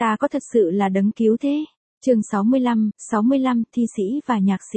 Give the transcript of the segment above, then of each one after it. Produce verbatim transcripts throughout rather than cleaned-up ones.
Ta có thật sự là đấng cứu thế. Chương sáu mươi lăm, sáu mươi lăm, thi sĩ và nhạc sĩ.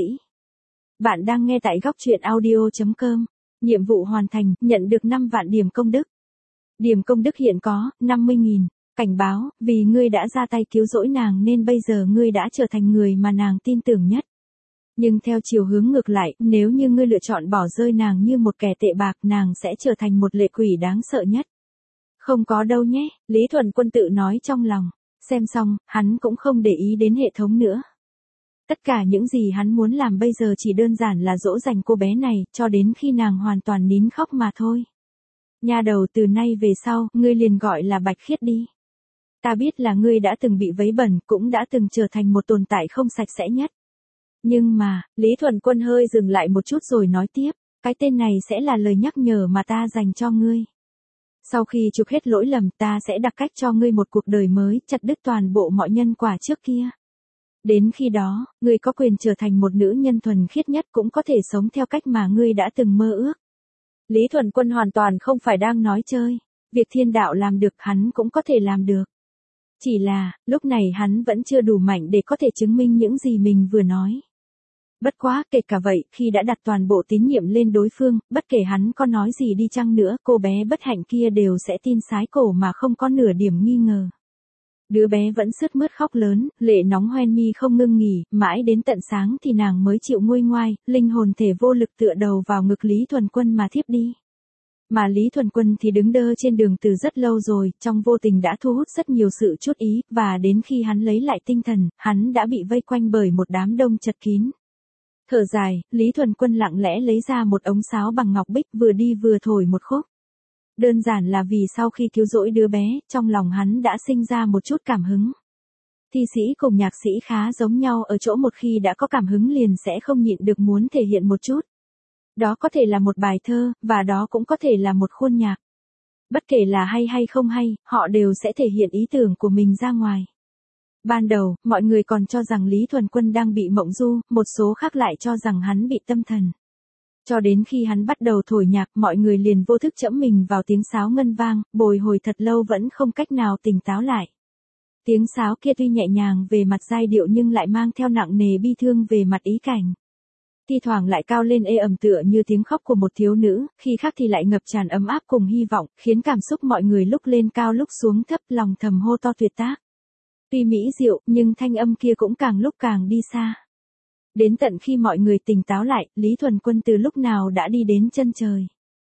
Bạn đang nghe tại góc truyện audio chấm com. Nhiệm vụ hoàn thành, nhận được năm vạn điểm công đức. Điểm công đức hiện có, năm mươi nghìn. Cảnh báo, vì ngươi đã ra tay cứu rỗi nàng nên bây giờ ngươi đã trở thành người mà nàng tin tưởng nhất. Nhưng theo chiều hướng ngược lại, nếu như ngươi lựa chọn bỏ rơi nàng như một kẻ tệ bạc, nàng sẽ trở thành một lệ quỷ đáng sợ nhất. Không có đâu nhé, Lý Thuần Quân tự nói trong lòng. Xem xong, hắn cũng không để ý đến hệ thống nữa. Tất cả những gì hắn muốn làm bây giờ chỉ đơn giản là dỗ dành cô bé này, cho đến khi nàng hoàn toàn nín khóc mà thôi. Nha đầu, từ nay về sau, ngươi liền gọi là Bạch Khiết đi. Ta biết là ngươi đã từng bị vấy bẩn, cũng đã từng trở thành một tồn tại không sạch sẽ nhất. Nhưng mà, Lý Thuần Quân hơi dừng lại một chút rồi nói tiếp, cái tên này sẽ là lời nhắc nhở mà ta dành cho ngươi. Sau khi chụp hết lỗi lầm, ta sẽ đặt cách cho ngươi một cuộc đời mới, chặt đứt toàn bộ mọi nhân quả trước kia. Đến khi đó, ngươi có quyền trở thành một nữ nhân thuần khiết nhất, cũng có thể sống theo cách mà ngươi đã từng mơ ước. Lý Thuần Quân hoàn toàn không phải đang nói chơi. Việc thiên đạo làm được, hắn cũng có thể làm được. Chỉ là, lúc này hắn vẫn chưa đủ mạnh để có thể chứng minh những gì mình vừa nói. Bất quá, kể cả vậy, khi đã đặt toàn bộ tín nhiệm lên đối phương, bất kể hắn có nói gì đi chăng nữa, cô bé bất hạnh kia đều sẽ tin sái cổ mà không có nửa điểm nghi ngờ. Đứa bé vẫn sướt mướt khóc lớn, lệ nóng hoen mi không ngưng nghỉ, mãi đến tận sáng thì nàng mới chịu nguôi ngoai, linh hồn thể vô lực tựa đầu vào ngực Lý Thuần Quân mà thiếp đi. Mà Lý Thuần Quân thì đứng đơ trên đường từ rất lâu rồi, trong vô tình đã thu hút rất nhiều sự chú ý, và đến khi hắn lấy lại tinh thần, hắn đã bị vây quanh bởi một đám đông chật kín. Thở dài, Lý Thuần Quân lặng lẽ lấy ra một ống sáo bằng ngọc bích, vừa đi vừa thổi một khúc. Đơn giản là vì sau khi cứu rỗi đứa bé, trong lòng hắn đã sinh ra một chút cảm hứng. Thi sĩ cùng nhạc sĩ khá giống nhau ở chỗ một khi đã có cảm hứng liền sẽ không nhịn được muốn thể hiện một chút. Đó có thể là một bài thơ, và đó cũng có thể là một khuôn nhạc. Bất kể là hay hay không hay, họ đều sẽ thể hiện ý tưởng của mình ra ngoài. Ban đầu, mọi người còn cho rằng Lý Thuần Quân đang bị mộng du, một số khác lại cho rằng hắn bị tâm thần. Cho đến khi hắn bắt đầu thổi nhạc, mọi người liền vô thức chẫm mình vào tiếng sáo ngân vang, bồi hồi thật lâu vẫn không cách nào tỉnh táo lại. Tiếng sáo kia tuy nhẹ nhàng về mặt giai điệu nhưng lại mang theo nặng nề bi thương về mặt ý cảnh. Thi thoảng lại cao lên ê ầm tựa như tiếng khóc của một thiếu nữ, khi khác thì lại ngập tràn ấm áp cùng hy vọng, khiến cảm xúc mọi người lúc lên cao lúc xuống thấp, lòng thầm hô to tuyệt tác. Tuy mỹ diệu, nhưng thanh âm kia cũng càng lúc càng đi xa. Đến tận khi mọi người tỉnh táo lại, Lý Thuần Quân từ lúc nào đã đi đến chân trời.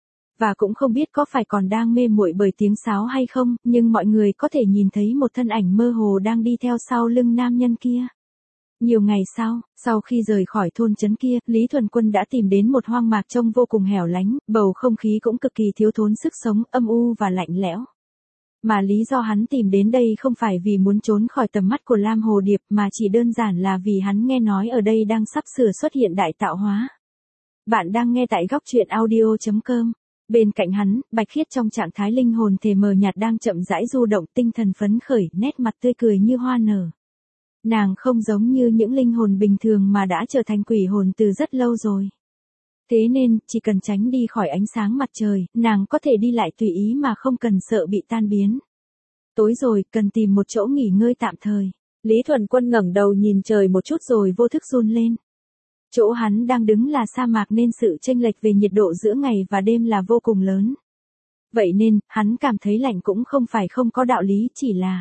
Và cũng không biết có phải còn đang mê muội bởi tiếng sáo hay không, nhưng mọi người có thể nhìn thấy một thân ảnh mơ hồ đang đi theo sau lưng nam nhân kia. Nhiều ngày sau, sau khi rời khỏi thôn trấn kia, Lý Thuần Quân đã tìm đến một hoang mạc trông vô cùng hẻo lánh, bầu không khí cũng cực kỳ thiếu thốn sức sống, âm u và lạnh lẽo. Mà lý do hắn tìm đến đây không phải vì muốn trốn khỏi tầm mắt của Lam Hồ Điệp mà chỉ đơn giản là vì hắn nghe nói ở đây đang sắp sửa xuất hiện đại tạo hóa. Bạn đang nghe tại góc truyện audio chấm com. Bên cạnh hắn, Bạch Khiết trong trạng thái linh hồn thể mờ nhạt đang chậm rãi du động, tinh thần phấn khởi, nét mặt tươi cười như hoa nở. Nàng không giống như những linh hồn bình thường mà đã trở thành quỷ hồn từ rất lâu rồi. Thế nên, chỉ cần tránh đi khỏi ánh sáng mặt trời, nàng có thể đi lại tùy ý mà không cần sợ bị tan biến. Tối rồi, cần tìm một chỗ nghỉ ngơi tạm thời. Lý Thuần Quân ngẩng đầu nhìn trời một chút rồi vô thức run lên. Chỗ hắn đang đứng là sa mạc nên sự chênh lệch về nhiệt độ giữa ngày và đêm là vô cùng lớn. Vậy nên, hắn cảm thấy lạnh cũng không phải không có đạo lý, chỉ là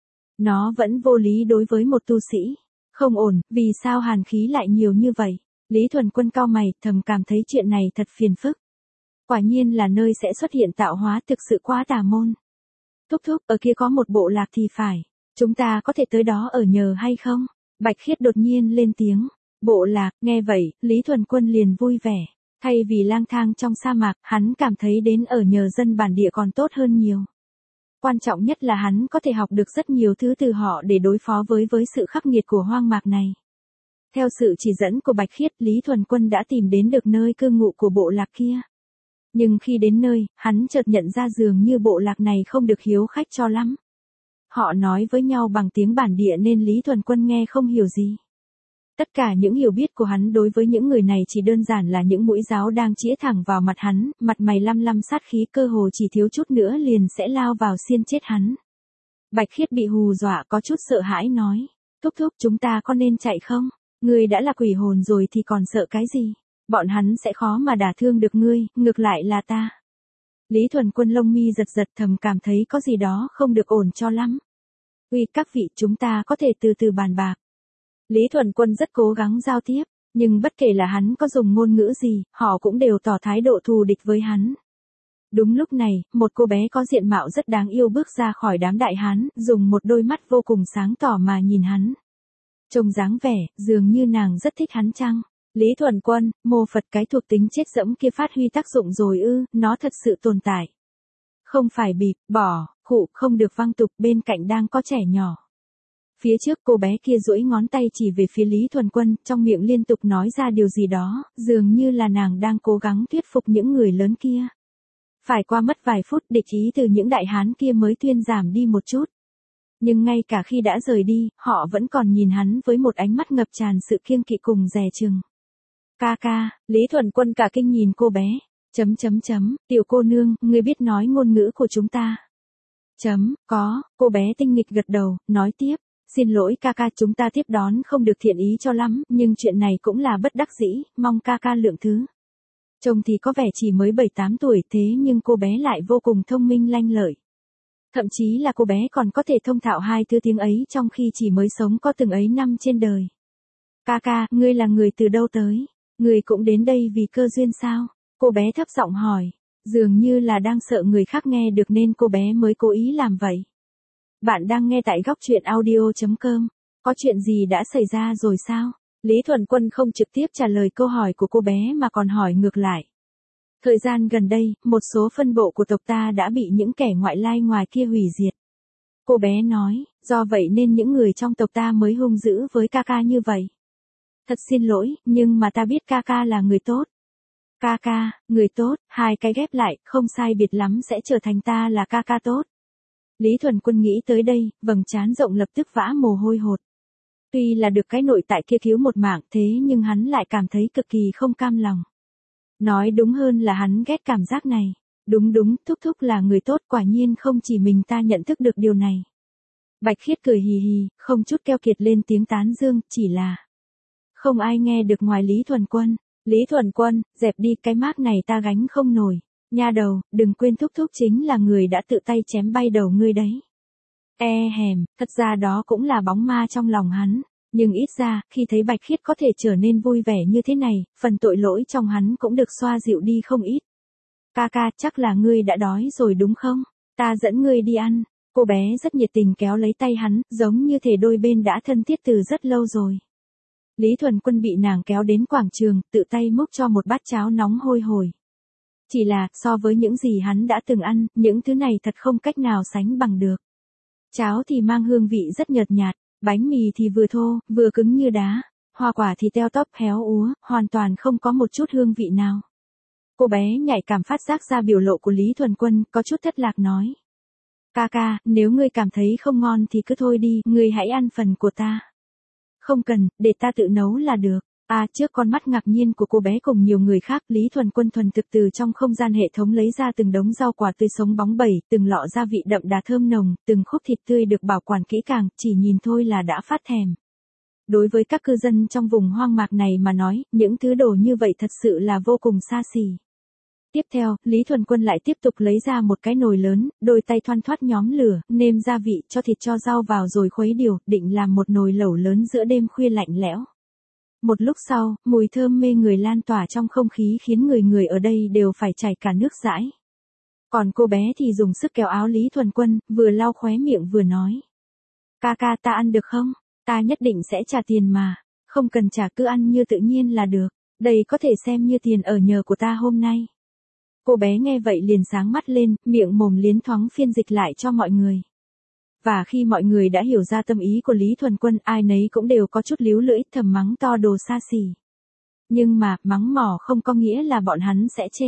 nó vẫn vô lý đối với một tu sĩ. Không ổn, vì sao hàn khí lại nhiều như vậy? Lý Thuần Quân cau mày, thầm cảm thấy chuyện này thật phiền phức. Quả nhiên là nơi sẽ xuất hiện tạo hóa, thực sự quá tà môn. Thúc thúc, ở kia có một bộ lạc thì phải. Chúng ta có thể tới đó ở nhờ hay không? Bạch Khiết đột nhiên lên tiếng. Bộ lạc, nghe vậy, Lý Thuần Quân liền vui vẻ. Thay vì lang thang trong sa mạc, hắn cảm thấy đến ở nhờ dân bản địa còn tốt hơn nhiều. Quan trọng nhất là hắn có thể học được rất nhiều thứ từ họ để đối phó với với sự khắc nghiệt của hoang mạc này. Theo sự chỉ dẫn của Bạch Khiết, Lý Thuần Quân đã tìm đến được nơi cư ngụ của bộ lạc kia. Nhưng khi đến nơi, hắn chợt nhận ra dường như bộ lạc này không được hiếu khách cho lắm. Họ nói với nhau bằng tiếng bản địa nên Lý Thuần Quân nghe không hiểu gì. Tất cả những hiểu biết của hắn đối với những người này chỉ đơn giản là những mũi giáo đang chĩa thẳng vào mặt hắn, mặt mày lăm lăm sát khí, cơ hồ chỉ thiếu chút nữa liền sẽ lao vào xiên chết hắn. Bạch Khiết bị hù dọa có chút sợ hãi nói. Thúc thúc chúng ta có nên chạy không? Ngươi đã là quỷ hồn rồi thì còn sợ cái gì? Bọn hắn sẽ khó mà đả thương được ngươi, ngược lại là ta. Lý Thuần Quân lông mi giật giật thầm cảm thấy có gì đó không được ổn cho lắm. Uy các vị chúng ta có thể từ từ bàn bạc. Lý Thuần Quân rất cố gắng giao tiếp, nhưng bất kể là hắn có dùng ngôn ngữ gì, họ cũng đều tỏ thái độ thù địch với hắn. Đúng lúc này, một cô bé có diện mạo rất đáng yêu bước ra khỏi đám đại hán, dùng một đôi mắt vô cùng sáng tỏ mà nhìn hắn. Trông dáng vẻ, dường như nàng rất thích hắn chăng? Lý Thuần Quân, mô Phật cái thuộc tính chết dẫm kia phát huy tác dụng rồi ư, nó thật sự tồn tại. Không phải bịp, bỏ, khụ, không được văng tục, bên cạnh đang có trẻ nhỏ. Phía trước cô bé kia duỗi ngón tay chỉ về phía Lý Thuần Quân, trong miệng liên tục nói ra điều gì đó, dường như là nàng đang cố gắng thuyết phục những người lớn kia. Phải qua mất vài phút địch ý từ những đại hán kia mới thuyên giảm đi một chút. Nhưng ngay cả khi đã rời đi, họ vẫn còn nhìn hắn với một ánh mắt ngập tràn sự kiêng kỵ cùng dè chừng. Ca ca, Lý Thuần Quân cả kinh nhìn cô bé. Chấm chấm chấm, tiểu cô nương, ngươi biết nói ngôn ngữ của chúng ta. Chấm, có, cô bé tinh nghịch gật đầu, nói tiếp. Xin lỗi ca ca chúng ta tiếp đón không được thiện ý cho lắm, nhưng chuyện này cũng là bất đắc dĩ, mong ca ca lượng thứ. Trông thì có vẻ chỉ mới bảy tám tuổi thế nhưng cô bé lại vô cùng thông minh lanh lợi. Thậm chí là cô bé còn có thể thông thạo hai thứ tiếng ấy trong khi chỉ mới sống có từng ấy năm trên đời. Ca ca, ngươi là người từ đâu tới? Ngươi cũng đến đây vì cơ duyên sao? Cô bé thấp giọng hỏi, dường như là đang sợ người khác nghe được nên cô bé mới cố ý làm vậy. Bạn đang nghe tại góc truyện audio chấm com. Có chuyện gì đã xảy ra rồi sao? Lý Thuần Quân không trực tiếp trả lời câu hỏi của cô bé mà còn hỏi ngược lại. Thời gian gần đây, một số phân bộ của tộc ta đã bị những kẻ ngoại lai ngoài kia hủy diệt. Cô bé nói, do vậy nên những người trong tộc ta mới hung dữ với ca ca như vậy. Thật xin lỗi, nhưng mà ta biết ca ca là người tốt. Ca ca, người tốt, hai cái ghép lại, không sai biệt lắm sẽ trở thành ta là ca ca tốt. Lý Thuần Quân nghĩ tới đây, vầng trán rộng lập tức vã mồ hôi hột. Tuy là được cái nội tại kia cứu một mạng thế nhưng hắn lại cảm thấy cực kỳ không cam lòng. Nói đúng hơn là hắn ghét cảm giác này. Đúng đúng, thúc thúc là người tốt quả nhiên không chỉ mình ta nhận thức được điều này. Bạch Khiết cười hì hì, không chút keo kiệt lên tiếng tán dương, chỉ là không ai nghe được ngoài Lý Thuần Quân. Lý Thuần Quân, dẹp đi cái mác này ta gánh không nổi. Nha đầu, đừng quên thúc thúc chính là người đã tự tay chém bay đầu ngươi đấy. E hèm, thật ra đó cũng là bóng ma trong lòng hắn. Nhưng ít ra, khi thấy Bạch Khiết có thể trở nên vui vẻ như thế này, phần tội lỗi trong hắn cũng được xoa dịu đi không ít. Ca ca, chắc là ngươi đã đói rồi đúng không? Ta dẫn ngươi đi ăn. Cô bé rất nhiệt tình kéo lấy tay hắn, giống như thể đôi bên đã thân thiết từ rất lâu rồi. Lý Thuần Quân bị nàng kéo đến quảng trường, tự tay múc cho một bát cháo nóng hôi hổi. Chỉ là, so với những gì hắn đã từng ăn, những thứ này thật không cách nào sánh bằng được. Cháo thì mang hương vị rất nhợt nhạt, bánh mì thì vừa thô, vừa cứng như đá, hoa quả thì teo tóp héo úa, hoàn toàn không có một chút hương vị nào. Cô bé nhạy cảm phát giác ra biểu lộ của Lý Thuần Quân, có chút thất lạc nói. Ca ca, nếu ngươi cảm thấy không ngon thì cứ thôi đi, ngươi hãy ăn phần của ta. Không cần, để ta tự nấu là được. À, trước con mắt ngạc nhiên của cô bé cùng nhiều người khác, Lý Thuần Quân thuần thực từ trong không gian hệ thống lấy ra từng đống rau quả tươi sống bóng bẩy, từng lọ gia vị đậm đà thơm nồng, từng khúc thịt tươi được bảo quản kỹ càng, chỉ nhìn thôi là đã phát thèm. Đối với các cư dân trong vùng hoang mạc này mà nói, những thứ đồ như vậy thật sự là vô cùng xa xỉ. Tiếp theo, Lý Thuần Quân lại tiếp tục lấy ra một cái nồi lớn, đôi tay thoăn thoắt nhóm lửa, nêm gia vị, cho thịt cho rau vào rồi khuấy đều, định làm một nồi lẩu lớn giữa đêm khuya lạnh lẽo. Một lúc sau, mùi thơm mê người lan tỏa trong không khí khiến người người ở đây đều phải chảy cả nước dãi. Còn cô bé thì dùng sức kéo áo Lý Thuần Quân, vừa lau khóe miệng vừa nói. Ca ca ta ăn được không? Ta nhất định sẽ trả tiền mà. Không cần trả cứ ăn như tự nhiên là được. Đây có thể xem như tiền ở nhờ của ta hôm nay. Cô bé nghe vậy liền sáng mắt lên, miệng mồm liến thoáng phiên dịch lại cho mọi người. Và khi mọi người đã hiểu ra tâm ý của Lý Thuần Quân, ai nấy cũng đều có chút líu lưỡi thầm mắng to đồ xa xỉ. Nhưng mà, mắng mỏ không có nghĩa là bọn hắn sẽ chê.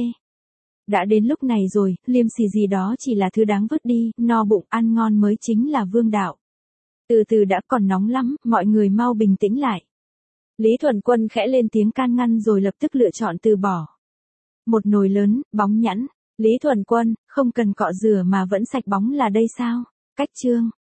Đã đến lúc này rồi, liêm sỉ gì đó chỉ là thứ đáng vứt đi, no bụng ăn ngon mới chính là vương đạo. Từ từ đã còn nóng lắm, mọi người mau bình tĩnh lại. Lý Thuần Quân khẽ lên tiếng can ngăn rồi lập tức lựa chọn từ bỏ. Một nồi lớn, bóng nhẵn. Lý Thuần Quân, không cần cọ rửa mà vẫn sạch bóng là đây sao? Cách chương.